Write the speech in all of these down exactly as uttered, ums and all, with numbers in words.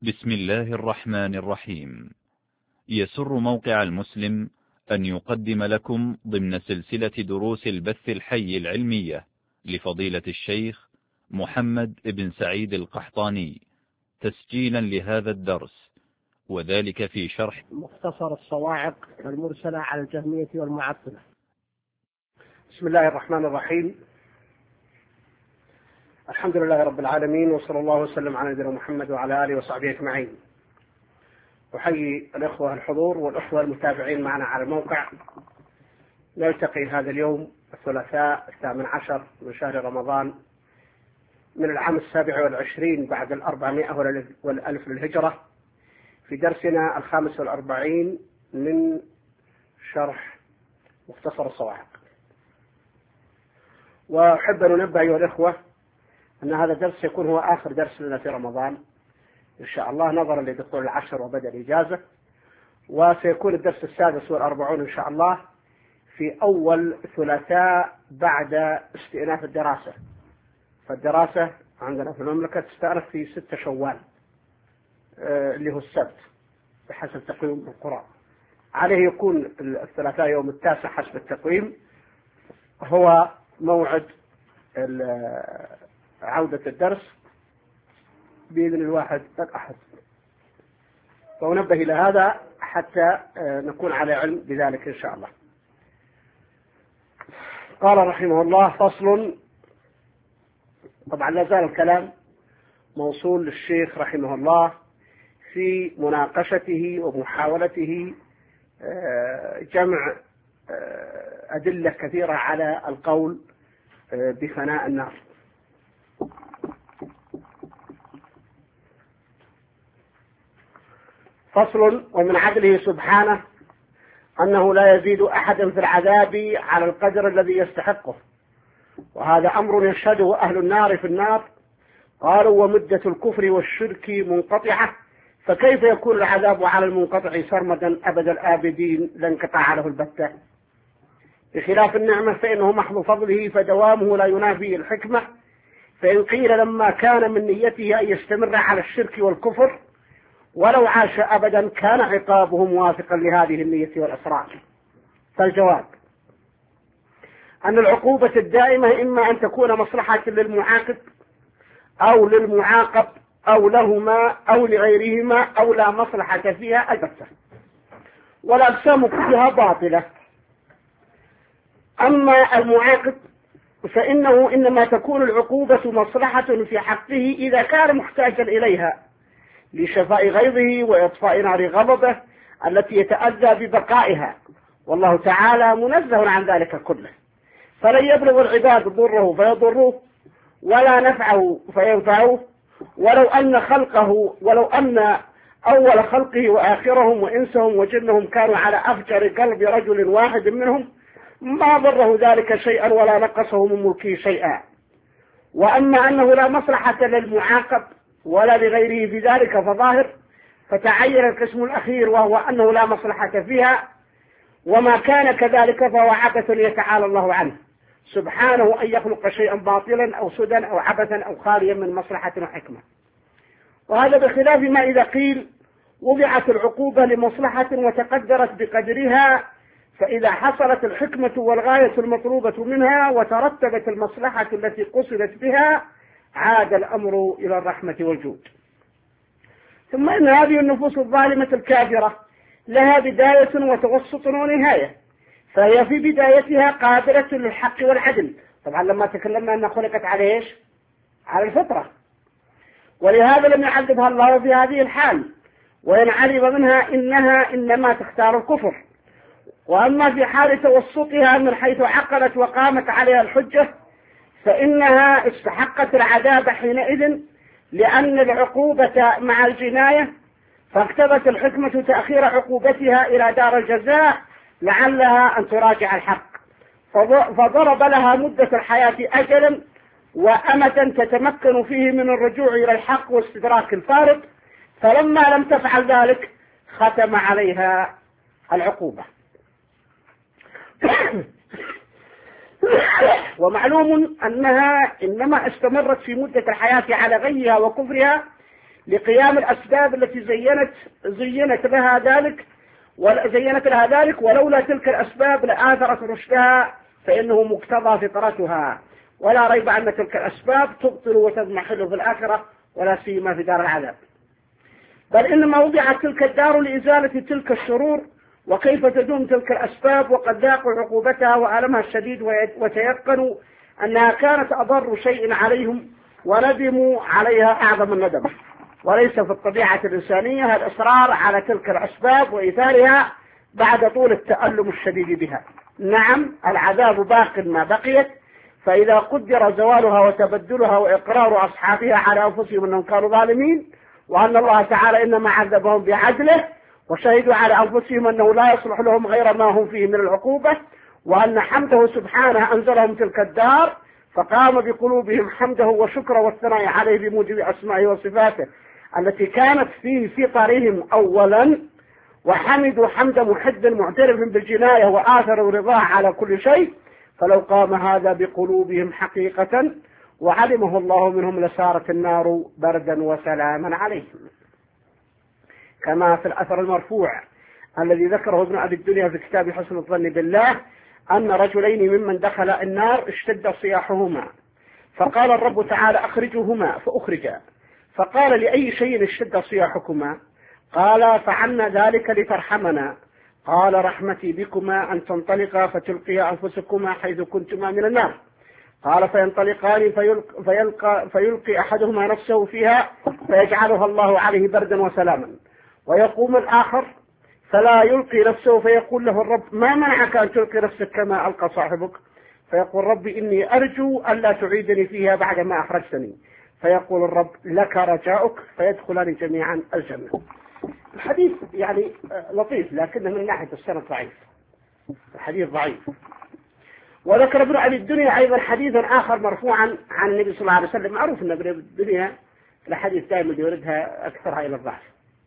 بسم الله الرحمن الرحيم. يسر موقع المسلم أن يقدم لكم ضمن سلسلة دروس البث الحي العلمية لفضيلة الشيخ محمد بن سعيد القحطاني تسجيلا لهذا الدرس، وذلك في شرح مختصر الصواعق المرسلة على الجهمية والمعطلة. بسم الله الرحمن الرحيم. الحمد لله رب العالمين، وصلى الله وسلم على نبينا محمد وعلى آله وصحبه أجمعين. أحيي الأخوة الحضور والأخوة المتابعين معنا على الموقع. نلتقي هذا اليوم الثلاثاء الثامن عشر من شهر رمضان من العام السابع والعشرين بعد الأربعمائة والألف للهجرة في درسنا الخامس والأربعين من شرح مختصر الصواعق. وأحب أن ننبه أيها الأخوة أن هذا الدرس يكون هو آخر درس لنا في رمضان إن شاء الله، نظرا لدخول العشر وبدء الإجازة، وسيكون الدرس السادس والأربعون إن شاء الله في أول ثلاثاء بعد استئناف الدراسة. فالدراسة عندنا في المملكة تستأنف في ستة شوال آه اللي هو السبت بحسب تقويم القرى، عليه يكون الثلاثاء يوم التاسع حسب التقويم هو موعد عودة الدرس بإذن الواحد الأحد. فأنبه إلى هذا حتى نكون على علم بذلك إن شاء الله. قال رحمه الله: فصل. طبعا لا زال الكلام موصول للشيخ رحمه الله في مناقشته ومحاولته جمع أدلة كثيرة على القول بفناء النار. فصل. ومن عدله سبحانه أنه لا يزيد أحدا في العذاب على القدر الذي يستحقه، وهذا أمر يشهده أهل النار في النار. قالوا: ومدة الكفر والشرك منقطعة، فكيف يكون العذاب على المنقطع سرمدا أبد الآبدين لا انقطاع له البتة؟ بخلاف النعمة فإنه محض فضله، فدوامه لا ينافي الحكمة. فإن قيل لما كان من نيته أن يستمر على الشرك والكفر ولو عاش أبدا كان عقابه موافقا لهذه النية والإصرار، فالجواب أن العقوبة الدائمة إما أن تكون مصلحة للمعاقب أو للمعاقب أو لهما أو لغيرهما أو لا مصلحة فيها البتة، والأقسام كلها باطلة. أما المعاقب فإنه إنما تكون العقوبة مصلحة في حقه إذا كان محتاجا إليها لشفاء غيظه وإطفاء نار غضبه التي يتأذى ببقائها، والله تعالى منزه عن ذلك كله. فلن يبلغ العباد ضره فيضروه ولا نفعه فينفعوه، ولو أن خلقه ولو أن أول خلقه وآخرهم وإنسهم وجنهم كانوا على أفجر قلب رجل واحد منهم ما ضره ذلك شيئا ولا نقصه من ملكه شيئا. وأما أنه لا مصلحة للمعاقب ولا لغيره في ذلك فظاهر، فتعين القسم الأخير وهو أنه لا مصلحة فيها، وما كان كذلك فهو عبث يتعالى الله عنه سبحانه أن يخلق شيئا باطلا أو سدى أو عبثا أو خاليا من مصلحة وحكمة. وهذا بخلاف ما إذا قيل وضعت العقوبة لمصلحة وتقدرت بقدرها، فإذا حصلت الحكمة والغاية المطلوبة منها وترتبت المصلحة التي قصدت بها عاد الأمر إلى الرحمة والجود. ثم إن هذه النفوس الظالمة الكافرة لها بداية وتوسط ونهاية، فهي في بدايتها قابلة للحق والعدل. طبعا لما تكلمنا أنها خلقت على إيش؟ على الفطرة، ولهذا لم يعذبها الله في هذه الحال، وإن علم منها إنها إنما تختار الكفر. وأما في حال توسطها من حيث عقلت وقامت عليها الحجة فإنها استحقت العذاب حينئذ لأن العقوبة مع الجناية، فاقتضت الحكمة تأخير عقوبتها إلى دار الجزاء لعلها أن تراجع الحق، فضرب لها مدة الحياة أجلا وأمدا تتمكن فيه من الرجوع إلى الحق واستدراك الفارق، فلما لم تفعل ذلك ختم عليها العقوبة. ومعلوم أنها إنما استمرت في مدة الحياة على غيها وكفرها لقيام الأسباب التي زينت زينت لها ذلك وزينت لها ذلك، ولولا تلك الأسباب لآثرت رشدها، فإنه مقتضى فطرتها، ولا ريب أن تلك الأسباب تبطل وتضمحل في الآخرة، ولا سيما في دار العذاب. بل إنما وضعت تلك الدار لإزالة تلك الشرور، وكيف تدوم تلك الأسباب وقد ذاقوا عقوبتها وألمها الشديد، وتيقنوا أنها كانت أضر شيء عليهم، وندموا عليها أعظم الندم. وليس في الطبيعة الإنسانية الإصرار على تلك الأسباب وإيثارها بعد طول التألم الشديد بها. نعم العذاب باق ما بقيت، فإذا قدر زوالها وتبدلها وإقرار أصحابها على أنفسهم أنهم كانوا ظالمين، وأن الله تعالى إنما عذبهم بعدله، وشهدوا على أنفسهم أنه لا يصلح لهم غير ما هم فيه من العقوبة، وأن حمده سبحانه أنزلهم تلك الدار، فقام بقلوبهم حمده وشكره والثناء عليه بموجب أسمائه وصفاته التي كانت في فطرهم أولا، وحمدوا حمد محد معترف بالجناية وآثروا رضاه على كل شيء. فلو قام هذا بقلوبهم حقيقة وعلمه الله منهم لسارت النار بردا وسلاما عليهم، كما في الأثر المرفوع الذي ذكره ابن أبي الدنيا في كتاب حسن الظن بالله أن رجلين ممن دخل النار اشتد صياحهما، فقال الرب تعالى أخرجوهما فأخرجا، فقال لأي شيء اشتد صياحكما؟ قال فعلنا ذلك لترحمنا. قال رحمتي بكما أن تنطلقا فتلقيا أنفسكما حيث كنتما من النار. قال فينطلقان فيلقى, فيلقى, فيلقي أحدهما نفسه فيها فيجعلها الله عليه بردا وسلاما، ويقوم الآخر فلا يلقي نفسه فيقول له الرب ما منعك أن تلقي نفسك كما ألقى صاحبك؟ فيقول ربي إني أرجو ألا تعيدني فيها بعد ما أخرجتني. فيقول الرب لك رجاؤك، فيدخلان جميعا الجنة. الحديث يعني لطيف، لكنه من ناحية السند ضعيف، الحديث ضعيف. وذكر ابن أبي الدنيا أيضا حديثا آخر مرفوعا عن النبي صلى الله عليه وسلم. معروف أن ابن أبي الدنيا الحديث دائما يوردها أكثرها إلى الضعف.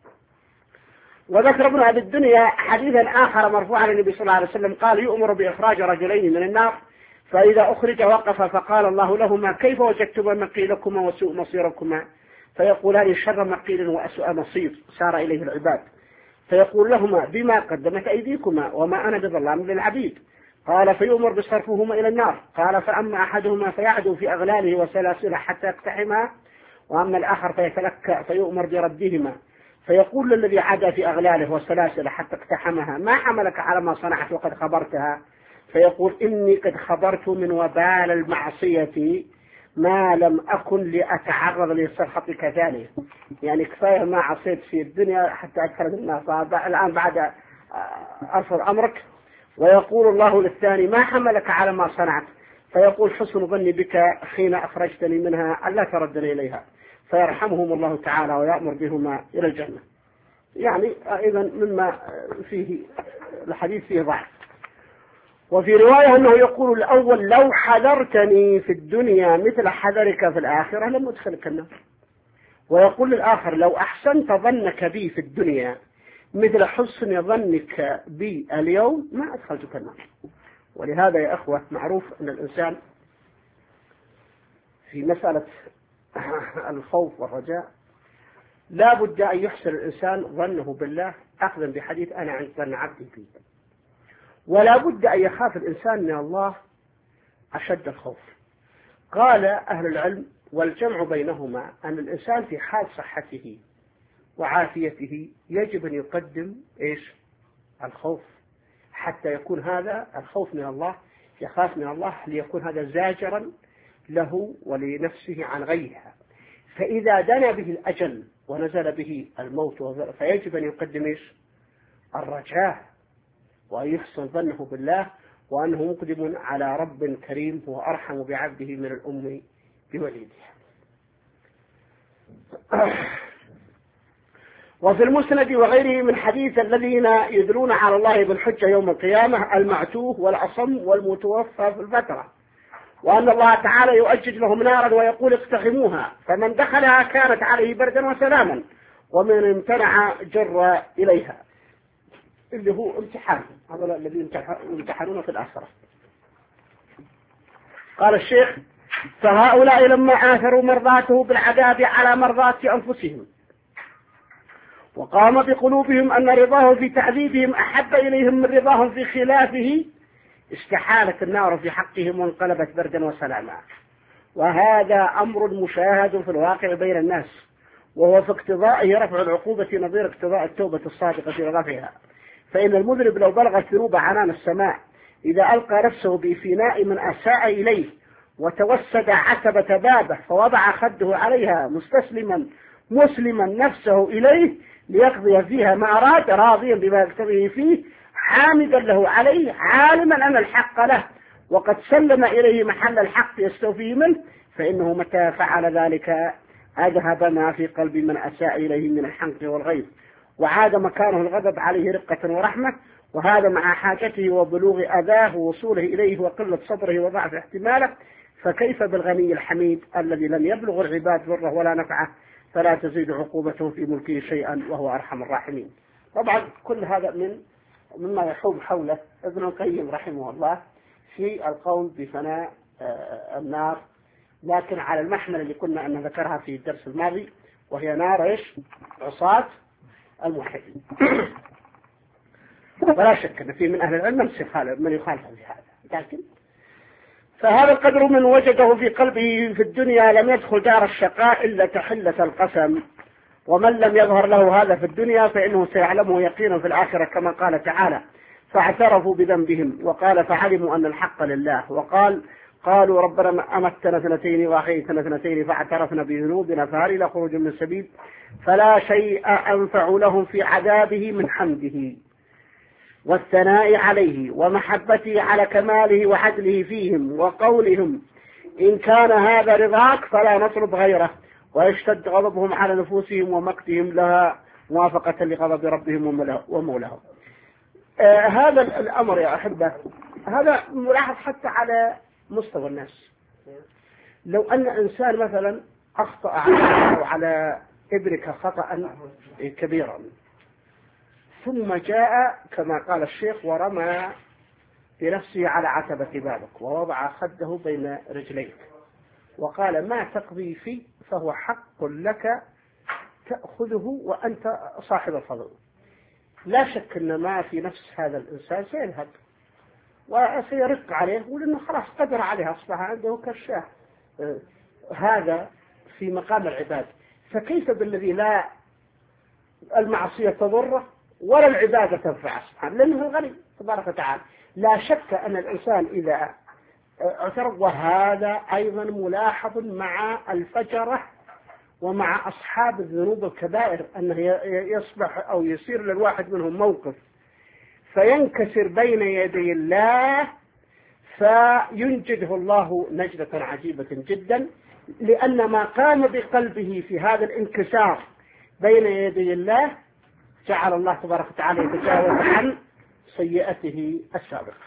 وذكر ابن أبي الدنيا حديثا آخر مرفوعا عن النبي صلى الله عليه وسلم قال يؤمر بإخراج رجلين من النار، فإذا أخرج وقف فقال الله لهما كيف وجدتما مقيلكما وسوء مصيركما؟ فيقولان شر مقيل وأسوأ مصير سار إليه العباد. فيقول لهما بما قدمت أيديكما وما أنا بظلام للعبيد. قال فيؤمر بصرفهما إلى النار. قال فأما أحدهما فيعدو في أغلاله وسلاسله حتى يقتحمها، وأما الآخر فيتلكأ فيؤمر بردهما. فيقول للذي عدا في أغلاله وسلاسله حتى اقتحمها ما حملك على ما صنعت وقد خبرتها؟ فيقول إني قد خبرت من وبال المعصية ما لم أكن لأتعرض لسخطك ثانية. يعني كفاية ما عصيت في الدنيا حتى أدخل النار، الآن بعد أرفض أمرك. ويقول الله للثاني ما حملك على ما صنعت؟ فيقول حسن ظني بك حين أخرجتني منها ألا تردني إليها. فيرحمهم الله تعالى ويأمر بهما إلى الجنة. يعني أيضا مما فيه الحديث فيه ضعف. وفي رواية أنه يقول الأول لو حذرتني في الدنيا مثل حذرك في الآخرة لم أدخلك النار. ويقول الآخر لو أحسنت ظنك بي في الدنيا مثل حسن ظنك بي اليوم ما أدخلتك النار. ولهذا يا أخوة معروف أن الإنسان في مسألة الخوف والرجاء لا بد أن يحسن الإنسان ظنه بالله أخذا بحديث أنا عند ظن عبدي فيه، ولا بد أن يخاف الإنسان من الله أشد الخوف. قال أهل العلم والجمع بينهما أن الإنسان في حال صحته وعافيته يجب أن يقدم إيش؟ الخوف، حتى يكون هذا الخوف من الله، يخاف من الله ليكون هذا زاجرا له ولنفسه عن غيرها. فإذا دنا به الأجل ونزل به الموت فيجب أن يقدم إيش؟ الرجاء، وأن يحسن ظنه بالله وأنه مقدم على رب كريم هو أرحم بعبده من الأم بوليدها. وفي المسند وغيره من حديث الذين يدلون على الله بالحجة يوم القيامة المعتوه والأصم والمتوفى في الفترة، وأن الله تعالى يؤجج لهم نارا ويقول اقتحموها، فمن دخلها كانت عليه بردا وسلاما، ومن امتنع جر إليها، اللي هو امتحان، هذا الذي يمتحنون في الآخرة. قال الشيخ فهؤلاء لما آثروا مرضاته بالعذاب على مرضات أنفسهم وقام بقلوبهم أن رضاه في تعذيبهم أحب إليهم من رضاهم في خلافه، استحالت النار في حقهم وانقلبت بردا وسلاما. وهذا أمر مشاهد في الواقع بين الناس، وهو في اقتضائه رفع العقوبة نظير اقتضاء التوبة الصادقة في رفعها. فإن المذنب لو بلغ ذنوب عنان السماء إذا ألقى نفسه بفناء من أساء إليه وتوسد عتبة بابه فوضع خده عليها مستسلما مسلما نفسه إليه ليقضي فيها ما أراد راضيا بما يقتضيه فيه حامدا له عليه عالما أن الحق له وقد سلم إليه محل الحق يستوفيه منه، فإنه متى فعل ذلك أذهب ما في قلب من أساء إليه من الحنق والغيظ، وعاد مكانه الغضب عليه رقة ورحمة، وهذا مع حاجته وبلوغ أذاه ووصوله إليه وقلة صبره وضعف احتماله. فكيف بالغني الحميد الذي لم يبلغ العباد ضره ولا نفعه، فلا تزيد عقوبته في ملكه شيئا وهو أرحم الراحمين. طبعا كل هذا من مما يحوم حوله ابن القيم رحمه الله في القول بفناء النار، لكن على المحمل اللي كنا أن ذكرها في الدرس الماضي، وهي نار إيش؟ عصاة الموحدين. ولا شك أن في من أهل العلم من يخالف في هذا، لكن فهذا القدر من وجده في قلبه في الدنيا لم يدخل دار الشقاء إلا تحلة القسم، ومن لم يظهر له هذا في الدنيا فإنه سيعلمه يقينا في الآخرة، كما قال تعالى فاعترفوا بذنبهم وقال فعلموا أن الحق لله، وقال قالوا ربنا أمتنا اثنتين وأحييتنا اثنتين فاعترفنا بذنوبنا فهل إلى خروج من سبيل، فلا شيء أنفع لهم في عذابه من حمده والثناء عليه ومحبته على كماله وعدله فيهم وقولهم إن كان هذا رضاك فلا نطلب غيره، ويشتد غضبهم على نفوسهم ومقتهم لها موافقة لغضب ربهم ومولاهم. آه هذا الأمر يا أحبة هذا ملاحظ حتى على مستوى الناس. لو أن إنسان مثلا أخطأ على ابنك خطأ كبيرا ثم جاء كما قال الشيخ ورمى بنفسه على عتبة بابك ووضع خده بين رجليك وقال ما تقضي فيه فهو حق لك تأخذه وأنت صاحب الفضل، لا شك أن ما في نفس هذا الإنسان سيذهب وسيرق عليه ولأنه خلاص قدر عليها أصبح عنده كالشاه. هذا في مقام العباد، فكيف بالذي لا المعصية تضره ولا العبادة تنفعه سبحانه، لأنه الغني تبارك وتعالى. لا شك أن الإنسان إذا اعترض، وهذا أيضا ملاحظ مع الفجرة ومع أصحاب الذنوب الكبائر، أنه يصبح أو يصير للواحد منهم موقف فينكسر بين يدي الله فينجده الله نجدة عجيبة جدا، لأن ما قام بقلبه في هذا الانكسار بين يدي الله جعل الله تبارك وتعالى يتجاوز عن سيئته السابقة.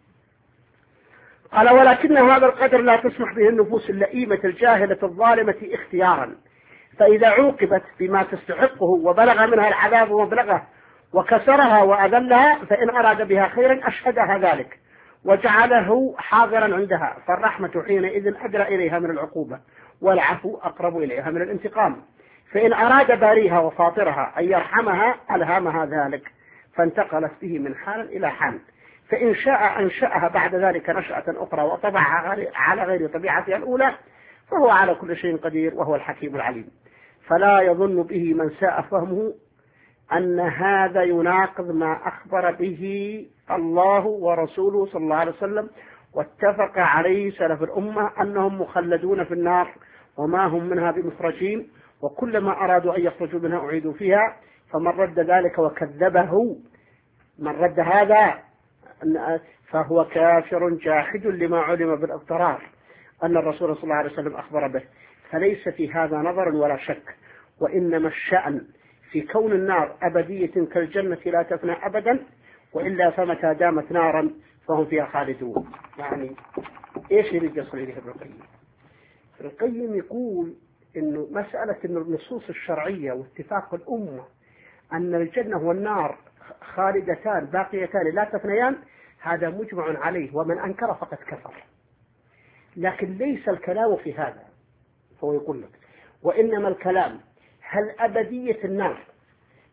قال ولكن هذا القدر لا تسمح به النفوس اللئيمة الجاهلة الظالمة اختيارا، فإذا عوقبت بما تستحقه وبلغ منها العذاب مبلغه وكسرها وأذلها فإن أراد بها خيرا أشهدها ذلك وجعله حاضرا عندها، فالرحمة حينئذ أدرى إليها من العقوبة والعفو أقرب إليها من الانتقام. فإن أراد باريها وفاطرها أن يرحمها ألهمها ذلك فانتقلت به من حال إلى حال، فإن شاء أنشأها بعد ذلك نشأة أخرى وطبعها على غير طبيعتها الأولى، فهو على كل شيء قدير وهو الحكيم العليم. فلا يظن به من ساء فهمه أن هذا يناقض ما أخبر به الله ورسوله صلى الله عليه وسلم واتفق عليه سلف الأمة أنهم مخلدون في النار وما هم منها بمخرجين، وكلما أرادوا أن يخرجوا منها أعيدوا فيها، فمن رد ذلك وكذبه من رد هذا فهو كافر جاحد لما علم بالاضطرار أن الرسول صلى الله عليه وسلم أخبر به. فليس في هذا نظر ولا شك، وإنما الشأن في كون النار أبدية كالجنة لا تفنى أبدا، وإلا فمتى دامت نارا فهم فيها خالدون. يعني إيش اللي يصل إليه ابن القيم؟ ابن القيم يقول إنه مسألة إن النصوص الشرعية واتفاق الأمة أن الجنة والنار خالدتان باقيتان لا تفنيان هذا مجمع عليه، ومن أنكر فقد كفر. لكن ليس الكلام في هذا، فهو يقول لك وإنما الكلام هل أبدية النار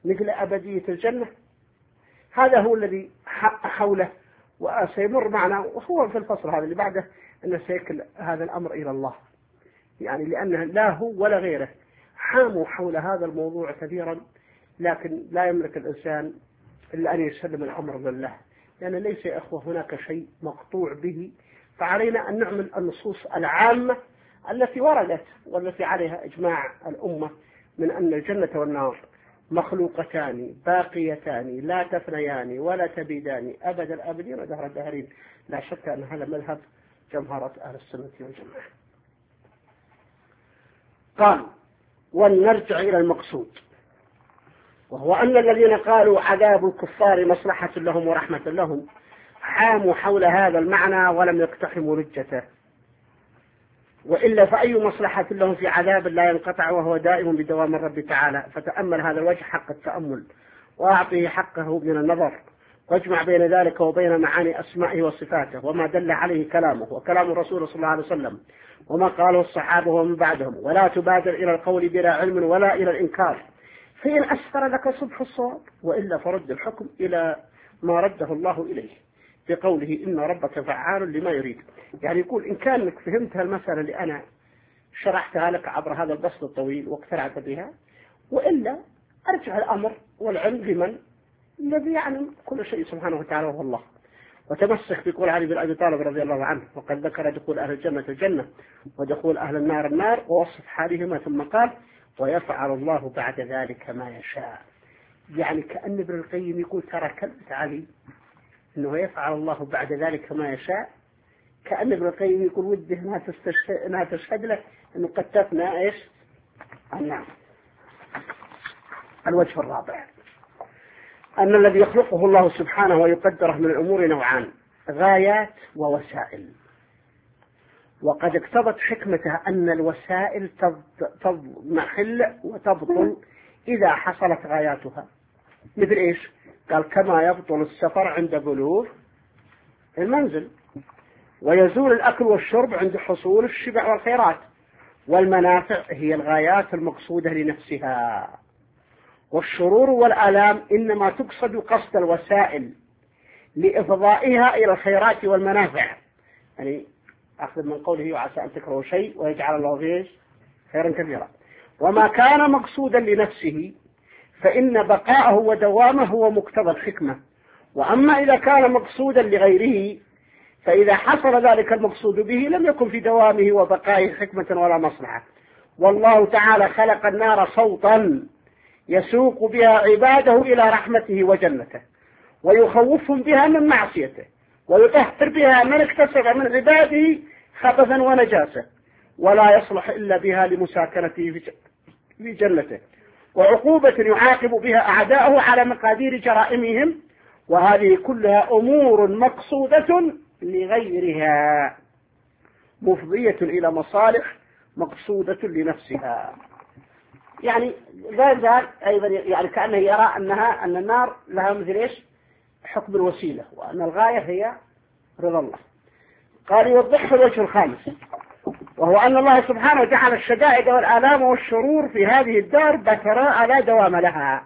مثل أبدية الجنة. هذا هو الذي حوله وسيمر معنا، وهو في الفصل هذا اللي بعده أنه سيكل هذا الأمر إلى الله، يعني لأنه لا هو ولا غيره حاموا حول هذا الموضوع كثيرا، لكن لا يملك الإنسان إلا أن يسلم الأمر لله، لأن ليس يا أخوة هناك شيء مقطوع به، فعلينا أن نعمل النصوص العامة التي وردت والتي عليها إجماع الأمة من أن الجنة والنار مخلوقتان باقيتان لا تفنيان ولا تبيدان أبد الآبدين ودهر الدهرين. لا شك أن هذا مذهب جمهرة أهل السنة والجماعة. قال: ولنرجع إلى المقصود، وهو أن الذين قالوا عذاب الكفار مصلحة لهم ورحمة لهم حاموا حول هذا المعنى ولم يقتحموا رجته، وإلا فأي مصلحة لهم في عذاب لا ينقطع وهو دائم بدوام الرب تعالى. فتأمل هذا الوجه حق التأمل وأعطيه حقه من النظر، واجمع بين ذلك وبين معاني أسمائه وصفاته وما دل عليه كلامه وكلام الرسول صلى الله عليه وسلم وما قاله الصحابة ومن بعدهم، ولا تبادر إلى القول بلا علم ولا إلى الإنكار، فإن أسفر لك صبح الصواب، وإلا فرد الحكم إلى ما رده الله إليه بقوله إن ربك فعال لما يريد. يعني يقول إن كانك فهمت المسألة اللي أنا شرحتها لك عبر هذا البسط الطويل واقتنعت بها، وإلا أرجع الأمر والعلم بمن الذي يعلم كل شيء سبحانه وتعالى وهو الله. وتمسك بقول علي بن أبي طالب رضي الله عنه، وقد ذكر دخول أهل الجنة الجنة ودخول أهل النار النار ووصف حالهما، ثم قال: ويفعل الله بعد ذلك ما يشاء. يعني كأن ابن القيم يقول ترى كلمة علي أنه يفعل الله بعد ذلك ما يشاء، كأن ابن القيم يقول وده أنها تستشهد, أنها تشهد له أنه قد تفنى إيش النعم. الوجه الرابع أن الذي يخلقه الله سبحانه ويقدره من الأمور نوعان: غايات ووسائل. وقد اقتضت حكمته أن الوسائل تضمحل وتبطل إذا حصلت غاياتها. مثل إيش؟ قال: كما يبطل السفر عند بلوغ المنزل، ويزول الأكل والشرب عند حصول الشبع والخيرات. والمنافع هي الغايات المقصودة لنفسها، والشرور والآلام إنما تقصد قصد الوسائل لإفضائها إلى الخيرات والمنافع. يعني أخذ من قوله: وعسى أن تكرهوا شيء ويجعل الله فيه خيرا كثيرا. وما كان مقصودا لنفسه فإن بقاءه ودوامه هو مقتضى الحكمة. وأما إذا كان مقصودا لغيره فإذا حصل ذلك المقصود به لم يكن في دوامه وبقائه حكمة ولا مصلحة. والله تعالى خلق النار صوتا يسوق بها عباده إلى رحمته وجنته، ويخوفهم بها من معصيته، ويطهر بها من اكتسب من عباده خبثا ونجاسة، ولا يصلح إلا بها لمساكنته في جنته، وعقوبة يعاقب بها أعداءه على مقادير جرائمهم. وهذه كلها أمور مقصودة لغيرها مفضية إلى مصالح مقصودة لنفسها. يعني لا زال أيضا يعني كأنه يرى أنها أن النار لها مثل إيش؟ حكم الوسيلة، وأن الغاية هي رضا الله. قال: يوضح الوجه الخامس، وهو أن الله سبحانه وتعالى الشدائد والآلام والشرور في هذه الدار بتراء لا دوام لها،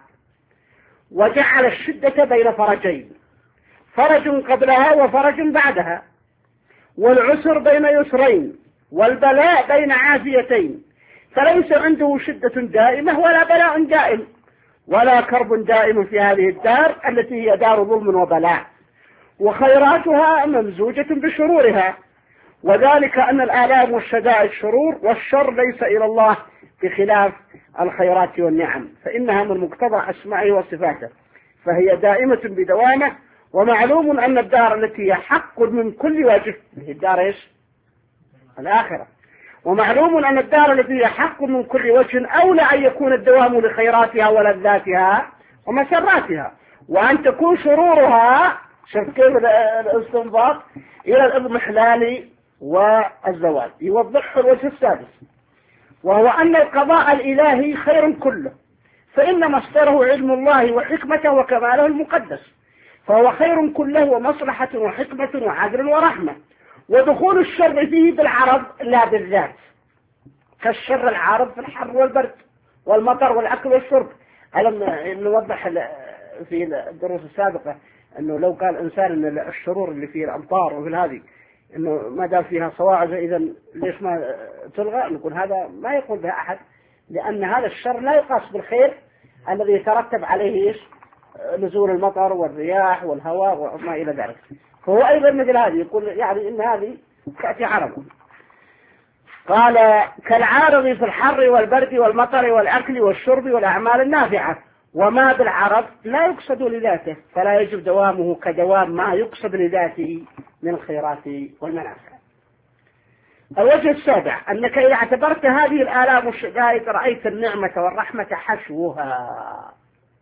وجعل الشدة بين فرجين: فرج قبلها وفرج بعدها، والعسر بين يسرين، والبلاء بين عافيتين، فليس عنده شدة دائمة ولا بلاء دائم ولا كرب دائم في هذه الدار التي هي دار ظلم وبلاء، وخيراتها ممزوجة بشرورها. وذلك أن الآلام والشدائد شرور، والشر ليس إلى الله بخلاف الخيرات والنعم، فإنها من مقتضى أسمائه وصفاته، فهي دائمة بدوامه. ومعلوم أن الدار التي هي حق من كل وجه هي الدار إيش؟ الآخرة. ومعلوم أن الدار التي هي حق من كل وجه أولى أن يكون الدوام لخيراتها ولذاتها ومسراتها، وأن تكون شرورها شوف كيف الاستنباط إلى الإضمحلال والزوال. يوضح الوجه السادس، وهو أن القضاء الإلهي خير كله، فإن مصدره علم الله وحكمته وكماله المقدس، فهو خير كله ومصلحة وحكمة وعدل ورحمة. ودخول الشر فيه بالعرض لا بالذات، كالشر العارض في الحر والبرد والمطر والأكل والشرب، ألم نوضح في الدروس السابقة أنه لو قال إنسان أن الشرور اللي في الأمطار وفي هذه أنه ما دام فيها صواعق إذا ليش ما تلغى؟ نقول هذا ما يقول بها أحد، لأن هذا الشر لا يقاس بالخير الذي يترتب عليه إيش؟ نزول المطر والرياح والهواء وما إلى ذلك. فهو أيضا مثل هذه يقول يعني إن هذه تأتي عرض. قال كالعارض في الحر والبرد والمطر والأكل والشرب والأعمال النافعة، وما بالعرض لا يقصد لذاته فلا يجب دوامه كدوام ما يقصد لذاته من الخيرات والمنافع. الوجه السابع أنك إذا اعتبرت هذه الآلام والشدائد رأيت النعمة والرحمة حشوها،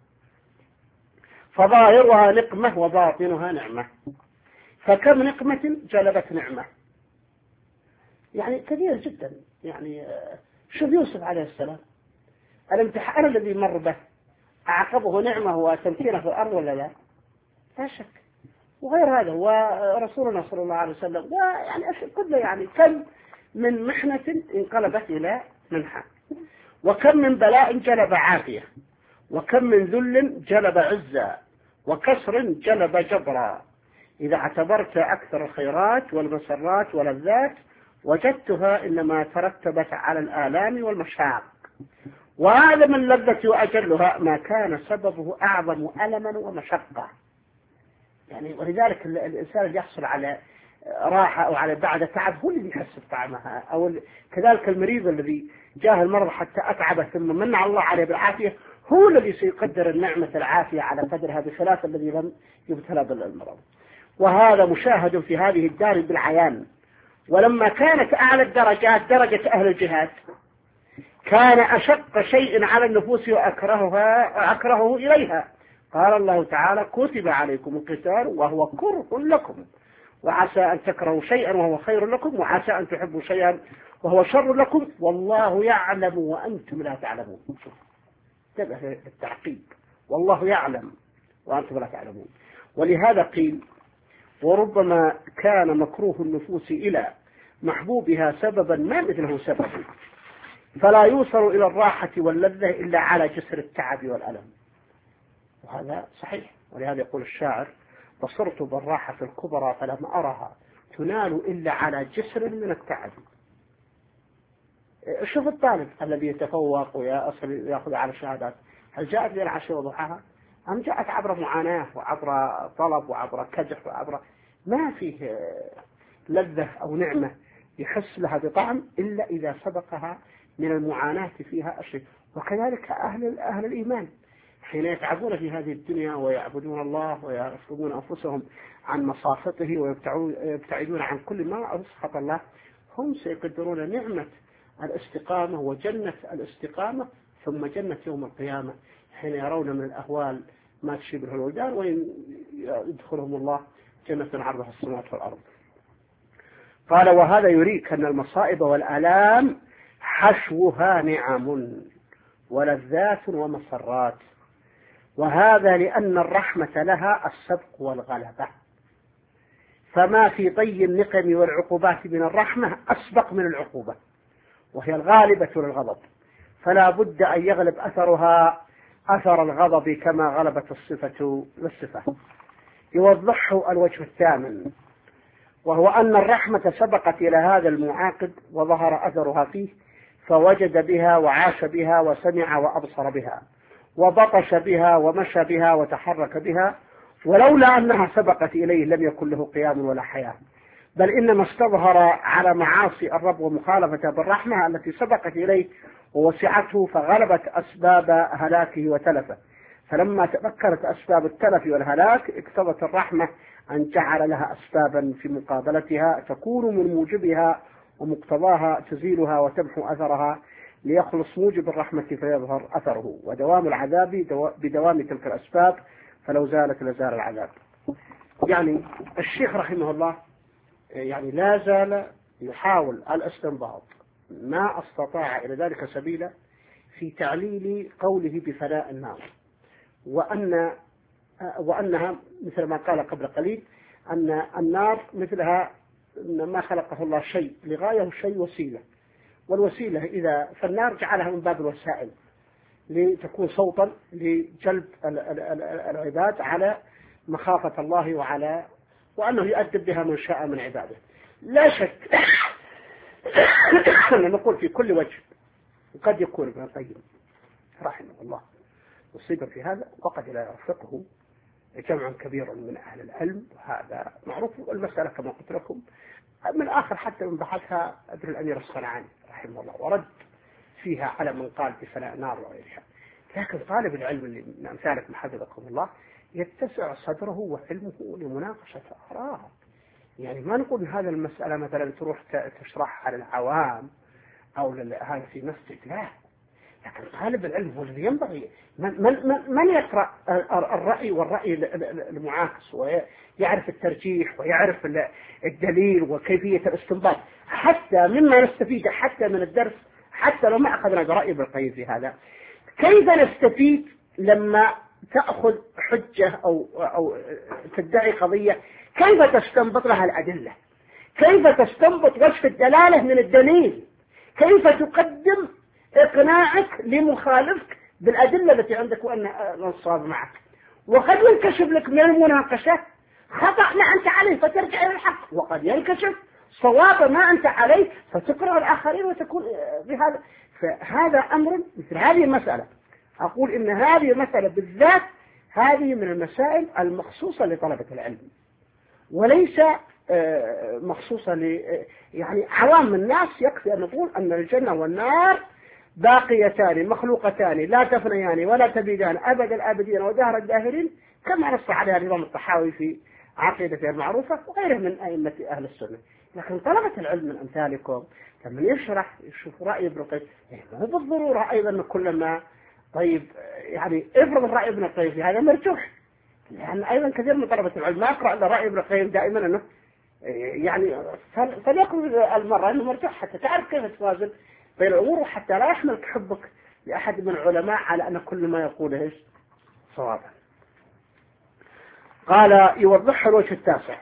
فظاهرها نقمة وباطنها نعمة. فكم نقمة جلبت نعمة، يعني كثير جدا. يعني شوف يوسف عليه السلام الامتحان الذي مر به أعقبه نعمة وتمكينه في الأرض ولا لا؟ لا شك. وغير هذا ورسولنا صلى الله عليه وسلم ويعني أشياء كله، يعني كم من محنة انقلبت إلى منحة، وكم من بلاء جلب عافية، وكم من ذل جلب عزة، وكسر جلب جبرا. إذا اعتبرت أكثر الخيرات والمسرات واللذات وجدتها إنما ترتبت على الآلام والمشاق، وهذا من لذة وأجلها ما كان سببه أعظم ألما ومشقة. يعني ولذلك الإنسان اللي يحصل على راحة أو على بعد تعب هو اللي يحس بطعمها، أو كذلك المريض الذي جاه المرض حتى أتعبه ثم من الله عليه بالعافية هو الذي سيقدر النعمة العافية على قدرها بخلاف الذي لم يبتلى بالمرض. وهذا مشاهد في هذه الدار بالعيان. ولما كانت أعلى الدرجات درجة أهل الجهاد كان أشق شيء على النفوس وأكرهها أكرهه إليها. قال الله تعالى كتب عليكم القتال وهو كره لكم وعسى أن تكرهوا شيئا وهو خير لكم وعسى أن تحبوا شيئا وهو شر لكم والله يعلم وأنتم لا تعلمون. انتبه التعقيب، والله يعلم وأنتم لا تعلمون. ولهذا قيل وربما كان مكروه النفوس إلى محبوبها سببا ما مثله سبب، فلا يوصل إلى الراحة واللذة إلا على جسر التعب والألم. وهذا صحيح. ولهذا يقول الشاعر بصرت بالراحة الكبرى فلم أرها تنال إلا على جسر من التعب. شوف الطالب الذي يتفوق ويأخذ على الشهادات، هل جاءت لي العشاء وضحاها أم جاءت عبر معاناة وعبر طلب وعبر كدح وعبر ما فيه لذة أو نعمة يحس لها بطعم إلا إذا سبقها من المعاناة فيها أشياء. وكذلك أهل أهل الإيمان حين يتعبون في هذه الدنيا ويعبدون الله ويصومون أنفسهم عن مصافته ويبتعدون عن كل ما أسخط الله هم سيقدرون نعمة الاستقامة وجنة الاستقامة ثم جنة يوم القيامة حين يرون من الأهوال ما تشبه الولدان ويدخلهم الله جنة عرضها السماوات والأرض. قال وهذا يريك أن المصائب والآلام حشوها نعم ولذات ومسرات، وهذا لأن الرحمة لها السبق والغلبة، فما في طي النقم والعقوبات من الرحمة أسبق من العقوبة وهي الغالبة للغضب، فلا بد أن يغلب أثرها أثر الغضب كما غلبت الصفة للصفة. يوضحه الوجه الثامن وهو أن الرحمة سبقت إلى هذا المعاقد وظهر أثرها فيه فوجد بها وعاش بها وسمع وأبصر بها وبطش بها ومشى بها وتحرك بها، ولولا أنها سبقت إليه لم يكن له قيام ولا حياة، بل إنما استظهر على معاصي الرب ومخالفته بالرحمة التي سبقت إليه ووسعته فغلبت أسباب هلاكه وتلفه. فلما تذكرت أسباب التلف والهلاك اقتضت الرحمة أن جعل لها أسبابا في مقابلتها تكون من موجبها ومقتضاها تزيلها وتمحو أثرها ليخلص موجب الرحمة فيظهر أثره، ودوام العذاب بدوام تلك الأسباب فلو زالت لزال العذاب. يعني الشيخ رحمه الله يعني لا زال يحاول الاستنباط ما استطاع إلى ذلك سبيلا في تعليل قوله بفناء النار، وأن وأنها مثل ما قال قبل قليل أن النار مثلها ما خلقه الله شيء لغاية شيء وسيلة، والوسيلة إذا فالنار جعلها من باب الوسائل لتكون صوتا لجلب العباد على مخافة الله وعلى وأنه يؤدب بها من شاء من عباده. لا شك أن نقول في كل وجه وقد يكون ابن القيم رحمه الله مصيبا في هذا، وقد لا يرفقه جمع كبير من أهل العلم، وهذا معروف. المسألة كما قلت لكم من آخر حتى من بحثها ابن الأمير الصنعاني رحمه الله ورد فيها على من قال بفناء نار وغيرها. لكن طالب العلم اللي من أمثالكم حفظكم الله يتسع صدره وعلمه لمناقشة آراء. يعني ما نقول هذا المسألة مثلا تروح تشرحها للعوام أو هذا في مسجد، لا. لكن طالب العلم هو الذي ينبغي من, من, من يقرأ الرأي والرأي المعاكس ويعرف الترجيح ويعرف الدليل وكيفية الاستنباط، حتى مما نستفيد حتى من الدرس، حتى لو ما أخذنا برأي ابن القيم في هذا. كيف نستفيد لما تأخذ حجة أو, أو تدعي قضية، كيف تستنبط لها الأدلة، كيف تستنبط وجه الدلالة من الدليل، كيف تقدم إقناعك لمخالفك بالأدلة التي عندك وأن الصواب معك. وقد ينكشف لك من المناقشة خطأ ما أنت عليه فترجع إلى الحق، وقد ينكشف صواب ما أنت عليه فتقرأ الآخرين وتكون بهذا. فهذا أمر مثل هذه المسألة، أقول إن هذه المسألة بالذات هذه من المسائل المخصوصة لطلبة العلم، وليس مخصوصة ل يعني عوام الناس. يكفي أن نقول أن الجنة والنار باقيتان مخلوقتان لا تفنيان ولا تبيدان أبد الآبدين ودهر الداهرين، كما نص عليها الإمام الطحاوي في عقيدته المعروفة وغيره من أئمة أهل السنة. لكن طلبة العلم من أمثالكم لما يشرح يشوف رأي ابن القيم، هو بالضرورة أيضا كل ما طيب يعني افرض الرأي ابن القيم في هذا مرجوح، لأن يعني أيضا كثير من طلبة العلم ما يقرأ إلا رأي ابن القيم دائما أنه يعني فليكن المرة أنه مرجوح حتى تعرف كيف توازن بين الأمور، وحتى لا يحملك حبك لأحد من العلماء على أن كل ما يقوله إيش صوابا. قال يوضح الوجه التاسع،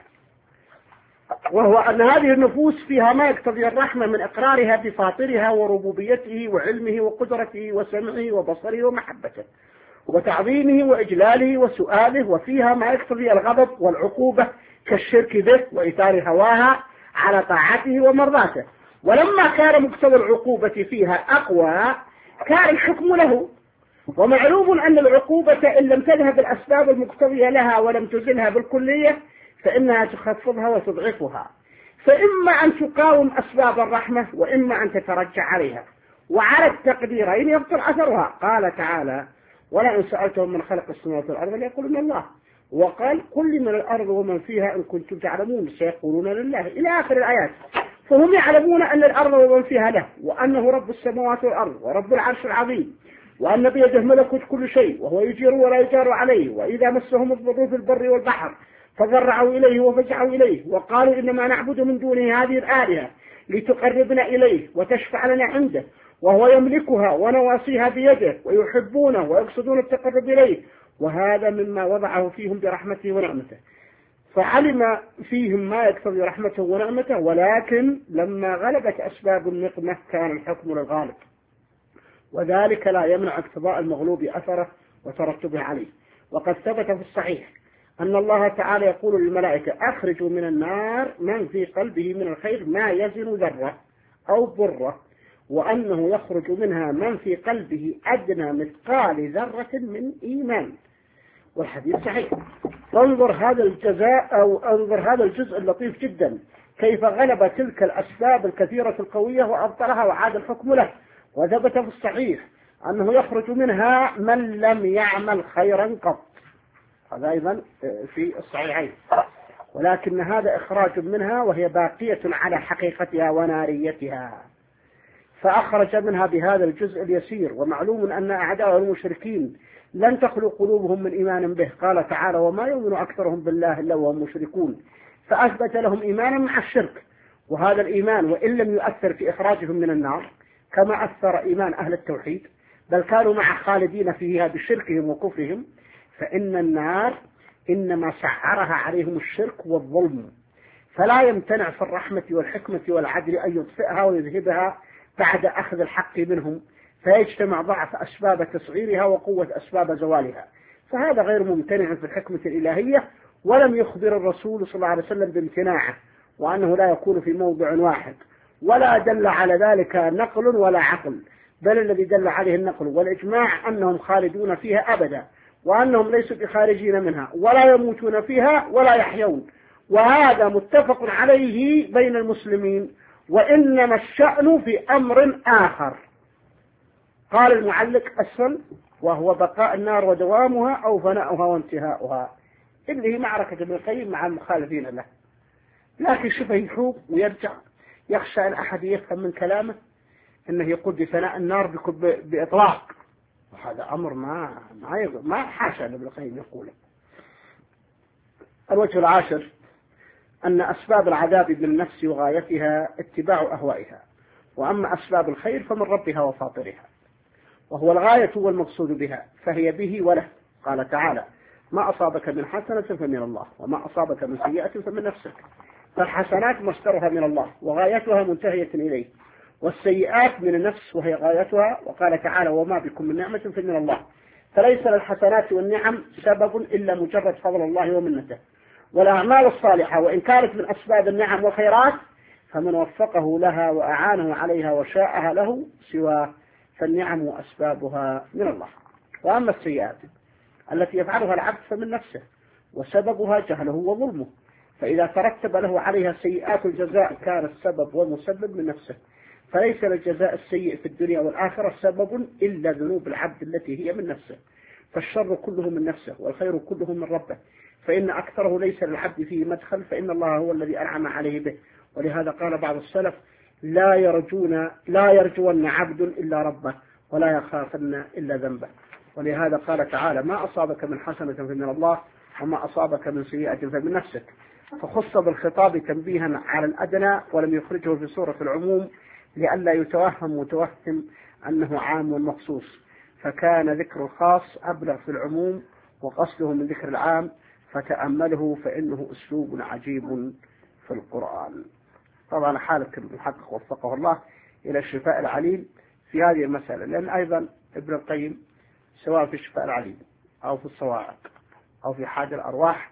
وهو أن هذه النفوس فيها ما يقتضي الرحمة من إقرارها بفاطرها وربوبيته وعلمه وقدرته وسمعه وبصره ومحبته وتعظيمه وإجلاله وسؤاله، وفيها ما يقتضي الغضب والعقوبة كالشرك به وإثار هواها على طاعته ومرضاته. ولما كان مقتضى العقوبة فيها أقوى كان الحكم له. ومعلوم أن العقوبة إن لم تذهب الأسباب المقتضية لها ولم تزلها بالكلية فإنها تخفضها وتضعفها، فإما أن تقاوم أسباب الرحمة وإما أن تترجع عليها، وعلى التقديرين يبطل أثرها. قال تعالى ولئن سألتهم من خلق السماوات والأرض ليقولون الله، وقال قل من الأرض ومن فيها إن كنتم تعلمون سيقولون لله، إلى آخر الآيات. فهم يعلمون أن الأرض ومن فيها له، وأنه رب السماوات والأرض ورب العرش العظيم، وأن بيده ملكوت كل شيء وهو يجير ولا يجار عليه، وإذا مسهم الضر في البر والبحر فضرعوا إليه وفزعوا إليه وقالوا إنما نعبد من دونه هذه الآلهة لتقربنا إليه وتشفع لنا عنده وهو يملكها ونواصيها بيده ويحبونه ويقصدون التقرب إليه، وهذا مما وضعه فيهم برحمته ونعمته. فعلم فيهم ما يقتضي رحمته ونعمته، ولكن لما غلبت أسباب النقمة كان الحكم للغالب، وذلك لا يمنع اقتضاء المغلوب أثره وترتبه عليه. وقد ثبت في الصحيح أن الله تعالى يقول للملائكة أخرجوا من النار من في قلبه من الخير ما يزن ذرة أو ضرة، وأنه يخرج منها من في قلبه أدنى مثقال ذرة من إيمان، والحديث صحيح. انظر هذا الجزاء أو انظر هذا الجزء اللطيف جدا كيف غلب تلك الأسباب الكثيرة القوية وأبطلها وعاد الحكم له. وثبت في الصحيح أنه يخرج منها من لم يعمل خيرا قط، هذا أيضا في الصحيحين، ولكن هذا إخراج منها وهي باقية على حقيقتها وناريتها، فأخرج منها بهذا الجزء اليسير. ومعلوم أن أعداء المشركين لن تخلو قلوبهم من إيمان به، قال تعالى وما يؤمن أكثرهم بالله إلا وهم مشركون، فأثبت لهم إيمانا مع الشرك. وهذا الإيمان وإن لم يؤثر في إخراجهم من النار كما أثر إيمان أهل التوحيد، بل كانوا مع خالدين فيها بشركهم وكفرهم، فإن النار إنما سعرها عليهم الشرك والظلم، فلا يمتنع في الرحمة والحكمة والعدل أن يطفئها ويذهبها بعد أخذ الحق منهم، فيجتمع ضعف أسباب تصغيرها وقوة أسباب زوالها، فهذا غير ممتنع في الحكمة الإلهية، ولم يخبر الرسول صلى الله عليه وسلم بامتناعه وأنه لا يكون في موضع واحد، ولا دل على ذلك نقل ولا عقل، بل الذي دل عليه النقل والإجماع أنهم خالدون فيها أبدا، وأنهم ليسوا بخارجين منها ولا يموتون فيها ولا يحيون، وهذا متفق عليه بين المسلمين، وإنما الشأن في أمر آخر. قال المعلق أسفل: وهو بقاء النار ودوامها أو فناؤها وانتهاؤها، اللي هي معركة ابن القيم مع المخالفين له. لكن شوف يحوب ويرجع، يخشى أن أحد يفهم من كلامه أنه يقول بفناء النار بإطلاق، وهذا أمر ما ما ما حاشا ابن القيم يقوله. الوجه العاشر أن أسباب العذاب بالنفس وغايتها اتباع أهوائها، وأما أسباب الخير فمن ربها وفاطرها، وهو الغاية والمقصود بها، فهي به وله. قال تعالى: ما أصابك من حسنة فمن الله، وما أصابك من سيئة فمن نفسك. فالحسنات مصدرها من الله وغايتها منتهية إليه، والسيئات من النفس وهي غايتها. وقال تعالى: وما بكم من نعمة فمن الله. فليس للحسنات والنعم سبب إلا مجرد فضل الله ومنته. والأعمال الصالحة وإن كانت من أسباب النعم والخيرات، فمن وفقه لها وأعانه عليها وشاءها له سواه، فالنعم أسبابها من الله. وأما السيئات التي يفعلها العبد فمن نفسه، وسببها جهله وظلمه، فإذا ترتب له عليها سيئات الجزاء كان السبب والمسبب من نفسه، فليس للجزاء السيء في الدنيا والآخرة سبب إلا ذنوب العبد التي هي من نفسه. فالشر كله من نفسه والخير كله من ربه، فإن أكثره ليس للعبد فيه مدخل، فإن الله هو الذي أنعم عليه به. ولهذا قال بعض السلف: لا يرجون لا يرجون عبد إلا ربه، ولا يخافن إلا ذنبه. ولهذا قال تعالى: ما أصابك من حسنة فمن الله، وما أصابك من سيئة فمن نفسك. فخص بالخطاب تنبيها على الأدنى، ولم يخرجه في صورة العموم لئلا يتوهم متوهم أنه عام ومخصوص، فكان ذكر الخاص أبلغ في العموم وقصده من ذكر العام، فتأمله فإنه أسلوب عجيب في القرآن. طبعا حالة المحقق وفقه الله إلى الشفاء العليل في هذه المسألة، لأن أيضا ابن القيم سواء في الشفاء العليل أو في الصواعق أو في حاد الأرواح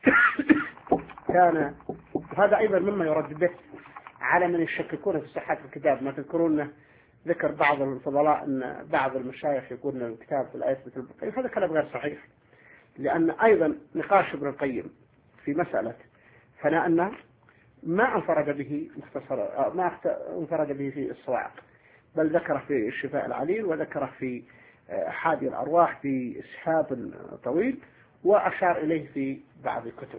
كان، وهذا أيضا مما يرد به على من يشككون في صحة الكتاب. ما تذكرون ذكر بعض الفضلاء أن بعض المشايخ يقولون الكتاب في الآية مثل ابن القيم، هذا كلام غير صحيح، لأن أيضا نقاش ابن القيم في مسألة فناء النار ما انفرد به مختصر ما انفرد به في الصواعق، بل ذكره في الشفاء العليل، وذكره في حادي الأرواح في إسحاب طويل، وأشار إليه في بعض الكتب.